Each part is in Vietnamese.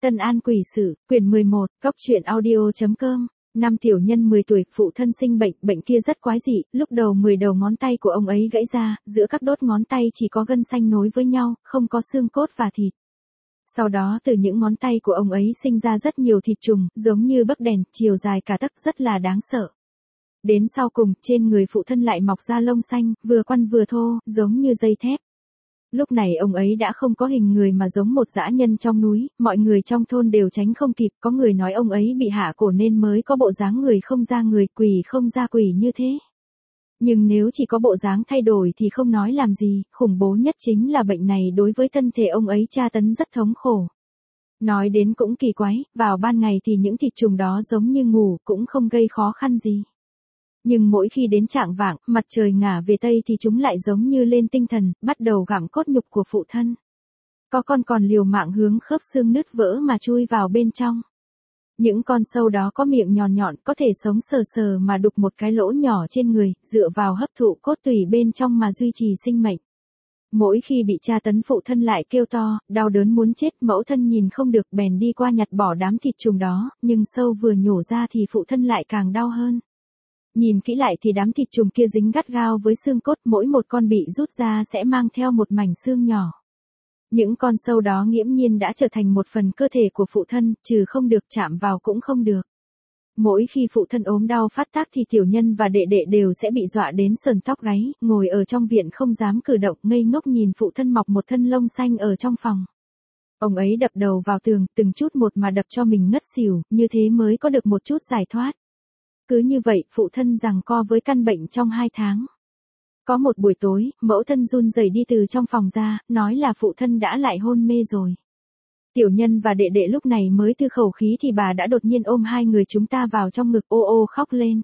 Tân An Quỷ Sự, quyển 11, Góc truyện audio.com. Năm tiểu nhân 10 tuổi, phụ thân sinh bệnh, bệnh kia rất quái dị, lúc đầu 10 đầu ngón tay của ông ấy gãy ra, giữa các đốt ngón tay chỉ có gân xanh nối với nhau, không có xương cốt và thịt. Sau đó từ những ngón tay của ông ấy sinh ra rất nhiều thịt trùng, giống như bấc đèn, chiều dài cả tấc, rất là đáng sợ. Đến sau cùng, trên người phụ thân lại mọc ra lông xanh, vừa quăn vừa thô, giống như dây thép. Lúc này ông ấy đã không có hình người mà giống một dã nhân trong núi, mọi người trong thôn đều tránh không kịp, có người nói ông ấy bị hạ cổ nên mới có bộ dáng người không ra người, quỷ không ra quỷ như thế. Nhưng nếu chỉ có bộ dáng thay đổi thì không nói làm gì, khủng bố nhất chính là bệnh này đối với thân thể ông ấy tra tấn rất thống khổ. Nói đến cũng kỳ quái, vào ban ngày thì những thịt trùng đó giống như ngủ, cũng không gây khó khăn gì. Nhưng mỗi khi đến chạng vạng, mặt trời ngả về tây thì chúng lại giống như lên tinh thần, bắt đầu gặm cốt nhục của phụ thân. Có con còn liều mạng hướng khớp xương nứt vỡ mà chui vào bên trong. Những con sâu đó có miệng nhọn nhọn, có thể sống sờ sờ mà đục một cái lỗ nhỏ trên người, dựa vào hấp thụ cốt tủy bên trong mà duy trì sinh mệnh. Mỗi khi bị tra tấn phụ thân lại kêu to, đau đớn muốn chết, mẫu thân nhìn không được bèn đi qua nhặt bỏ đám thịt trùng đó, nhưng sâu vừa nhổ ra thì phụ thân lại càng đau hơn. Nhìn kỹ lại thì đám thịt trùng kia dính gắt gao với xương cốt, mỗi một con bị rút ra sẽ mang theo một mảnh xương nhỏ. Những con sâu đó nghiễm nhiên đã trở thành một phần cơ thể của phụ thân, trừ không được chạm vào cũng không được. Mỗi khi phụ thân ốm đau phát tác thì tiểu nhân và đệ đệ đều sẽ bị dọa đến sờn tóc gáy, ngồi ở trong viện không dám cử động, ngây ngốc nhìn phụ thân mọc một thân lông xanh ở trong phòng. Ông ấy đập đầu vào tường, từng chút một mà đập cho mình ngất xỉu, như thế mới có được một chút giải thoát. Cứ như vậy, phụ thân giằng co với căn bệnh trong 2 tháng. Có một buổi tối, mẫu thân run rẩy đi từ trong phòng ra, nói là phụ thân đã lại hôn mê rồi. Tiểu nhân và đệ đệ lúc này mới thư khẩu khí thì bà đã đột nhiên ôm hai người chúng ta vào trong ngực, ô ô khóc lên.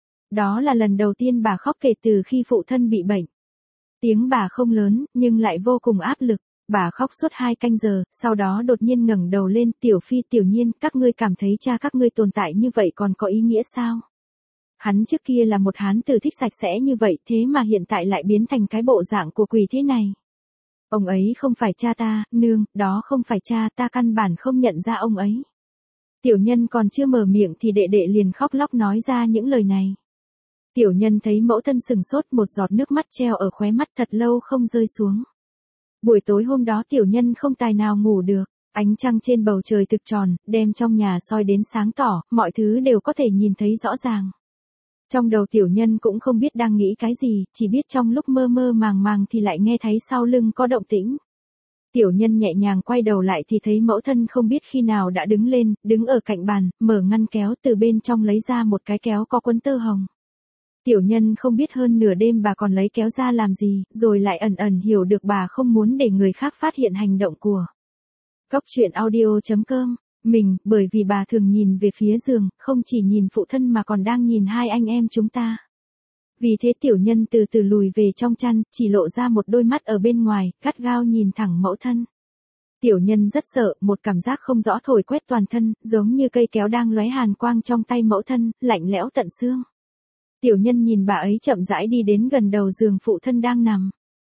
Đó là lần đầu tiên bà khóc kể từ khi phụ thân bị bệnh. Tiếng bà không lớn, nhưng lại vô cùng áp lực. Bà khóc suốt 2 canh giờ, sau đó đột nhiên ngẩng đầu lên, Tiểu Phi, Tiểu Nhiên, các ngươi cảm thấy cha các ngươi tồn tại như vậy còn có ý nghĩa sao? Hắn trước kia là một hán tử thích sạch sẽ như vậy, thế mà hiện tại lại biến thành cái bộ dạng của quỷ thế này. Ông ấy không phải cha ta, nương, đó không phải cha, ta căn bản không nhận ra ông ấy. Tiểu nhân còn chưa mở miệng thì đệ đệ liền khóc lóc nói ra những lời này. Tiểu nhân thấy mẫu thân sừng sốt, một giọt nước mắt treo ở khóe mắt thật lâu không rơi xuống. Buổi tối hôm đó tiểu nhân không tài nào ngủ được, ánh trăng trên bầu trời thực tròn, đem trong nhà soi đến sáng tỏ, mọi thứ đều có thể nhìn thấy rõ ràng. Trong đầu tiểu nhân cũng không biết đang nghĩ cái gì, chỉ biết trong lúc mơ mơ màng màng thì lại nghe thấy sau lưng có động tĩnh. Tiểu nhân nhẹ nhàng quay đầu lại thì thấy mẫu thân không biết khi nào đã đứng lên, đứng ở cạnh bàn, mở ngăn kéo, từ bên trong lấy ra một cái kéo có quấn tơ hồng. Tiểu nhân không biết hơn nửa đêm bà còn lấy kéo ra làm gì, rồi lại ẩn ẩn hiểu được bà không muốn để người khác phát hiện hành động của Góc truyện audio.com. Mình, bởi vì bà thường nhìn về phía giường, không chỉ nhìn phụ thân mà còn đang nhìn hai anh em chúng ta. Vì thế tiểu nhân từ từ lùi về trong chăn, chỉ lộ ra một đôi mắt ở bên ngoài, gắt gao nhìn thẳng mẫu thân. Tiểu nhân rất sợ, một cảm giác không rõ thổi quét toàn thân, giống như cây kéo đang lóe hàn quang trong tay mẫu thân, lạnh lẽo tận xương. Tiểu nhân nhìn bà ấy chậm rãi đi đến gần đầu giường phụ thân đang nằm.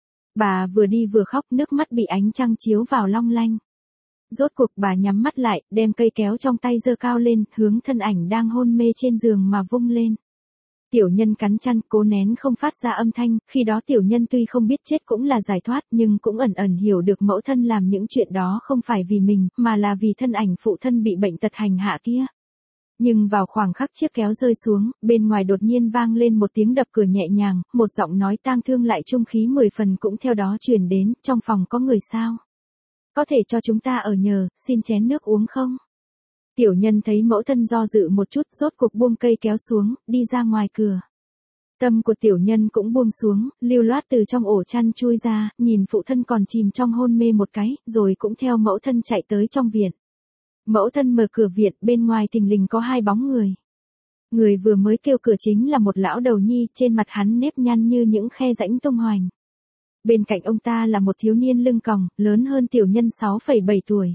Bà vừa đi vừa khóc, nước mắt bị ánh trăng chiếu vào long lanh. Rốt cuộc bà nhắm mắt lại, đem cây kéo trong tay giơ cao lên, hướng thân ảnh đang hôn mê trên giường mà vung lên. Tiểu nhân cắn chăn, cố nén không phát ra âm thanh, khi đó tiểu nhân tuy không biết chết cũng là giải thoát, nhưng cũng ẩn ẩn hiểu được mẫu thân làm những chuyện đó không phải vì mình, mà là vì thân ảnh phụ thân bị bệnh tật hành hạ kia. Nhưng vào khoảng khắc chiếc kéo rơi xuống, bên ngoài đột nhiên vang lên một tiếng đập cửa nhẹ nhàng, một giọng nói tang thương lại trung khí 10 phần cũng theo đó truyền đến, trong phòng có người sao? Có thể cho chúng ta ở nhờ, xin chén nước uống không? Tiểu nhân thấy mẫu thân do dự một chút, rốt cuộc buông cây kéo xuống, đi ra ngoài cửa. Tâm của tiểu nhân cũng buông xuống, lưu loát từ trong ổ chăn chui ra, nhìn phụ thân còn chìm trong hôn mê một cái, rồi cũng theo mẫu thân chạy tới trong viện. Mẫu thân mở cửa viện, bên ngoài thình lình có 2 bóng người. Người vừa mới kêu cửa chính là một lão đầu nhi, trên mặt hắn nếp nhăn như những khe rãnh tung hoành. Bên cạnh ông ta là một thiếu niên lưng còng, lớn hơn tiểu nhân 6,7 tuổi.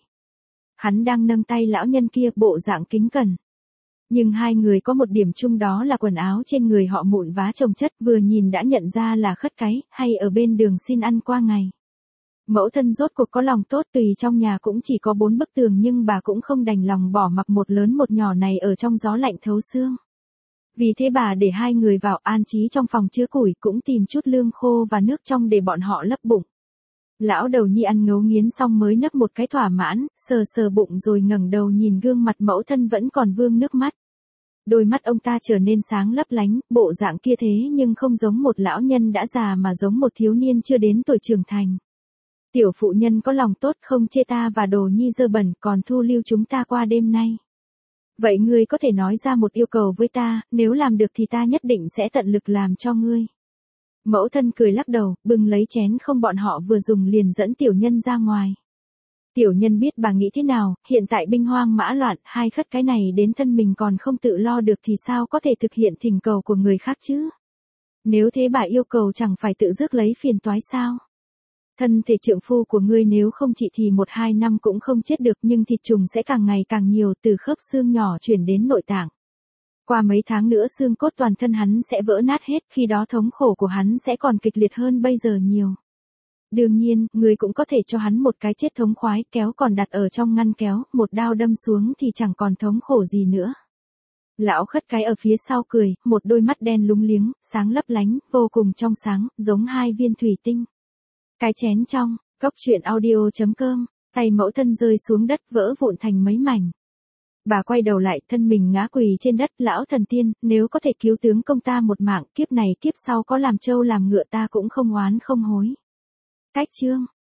Hắn đang nâng tay lão nhân kia, bộ dạng kính cẩn. Nhưng hai người có một điểm chung, đó là quần áo trên người họ mụn vá chồng chất, vừa nhìn đã nhận ra là khất cái, hay ở bên đường xin ăn qua ngày. Mẫu thân rốt cuộc có lòng tốt, tùy trong nhà cũng chỉ có 4 bức tường nhưng bà cũng không đành lòng bỏ mặc một lớn một nhỏ này ở trong gió lạnh thấu xương. Vì thế bà để hai người vào an trí trong phòng chứa củi, cũng tìm chút lương khô và nước trong để bọn họ lấp bụng. Lão đầu nhi ăn ngấu nghiến xong mới nấp một cái thỏa mãn, sờ sờ bụng rồi ngẩng đầu nhìn gương mặt mẫu thân vẫn còn vương nước mắt. Đôi mắt ông ta trở nên sáng lấp lánh, bộ dạng kia thế nhưng không giống một lão nhân đã già mà giống một thiếu niên chưa đến tuổi trưởng thành. Tiểu phụ nhân có lòng tốt, không chê ta và đồ nhi dơ bẩn, còn thu lưu chúng ta qua đêm nay. Vậy ngươi có thể nói ra một yêu cầu với ta, nếu làm được thì ta nhất định sẽ tận lực làm cho ngươi. Mẫu thân cười lắc đầu, bưng lấy chén không bọn họ vừa dùng liền dẫn tiểu nhân ra ngoài. Tiểu nhân biết bà nghĩ thế nào, hiện tại binh hoang mã loạn, hai khất cái này đến thân mình còn không tự lo được thì sao có thể thực hiện thỉnh cầu của người khác chứ? Nếu thế bà yêu cầu chẳng phải tự rước lấy phiền toái sao? Thân thể trượng phu của ngươi nếu không trị thì 1-2 năm cũng không chết được, nhưng thịt trùng sẽ càng ngày càng nhiều, từ khớp xương nhỏ chuyển đến nội tạng. Qua mấy tháng nữa xương cốt toàn thân hắn sẽ vỡ nát hết, khi đó thống khổ của hắn sẽ còn kịch liệt hơn bây giờ nhiều. Đương nhiên, ngươi cũng có thể cho hắn một cái chết thống khoái, kéo còn đặt ở trong ngăn kéo, một đao đâm xuống thì chẳng còn thống khổ gì nữa. Lão khất cái ở phía sau cười, một đôi mắt đen lúng liếng, sáng lấp lánh, vô cùng trong sáng, giống hai viên thủy tinh. Cái chén trong, góc truyện audio.com, tay mẫu thân rơi xuống đất vỡ vụn thành mấy mảnh. Bà quay đầu lại, thân mình ngã quỳ trên đất, lão thần tiên, nếu có thể cứu tướng công ta một mạng, kiếp này kiếp sau có làm trâu làm ngựa ta cũng không oán không hối. Cách chương.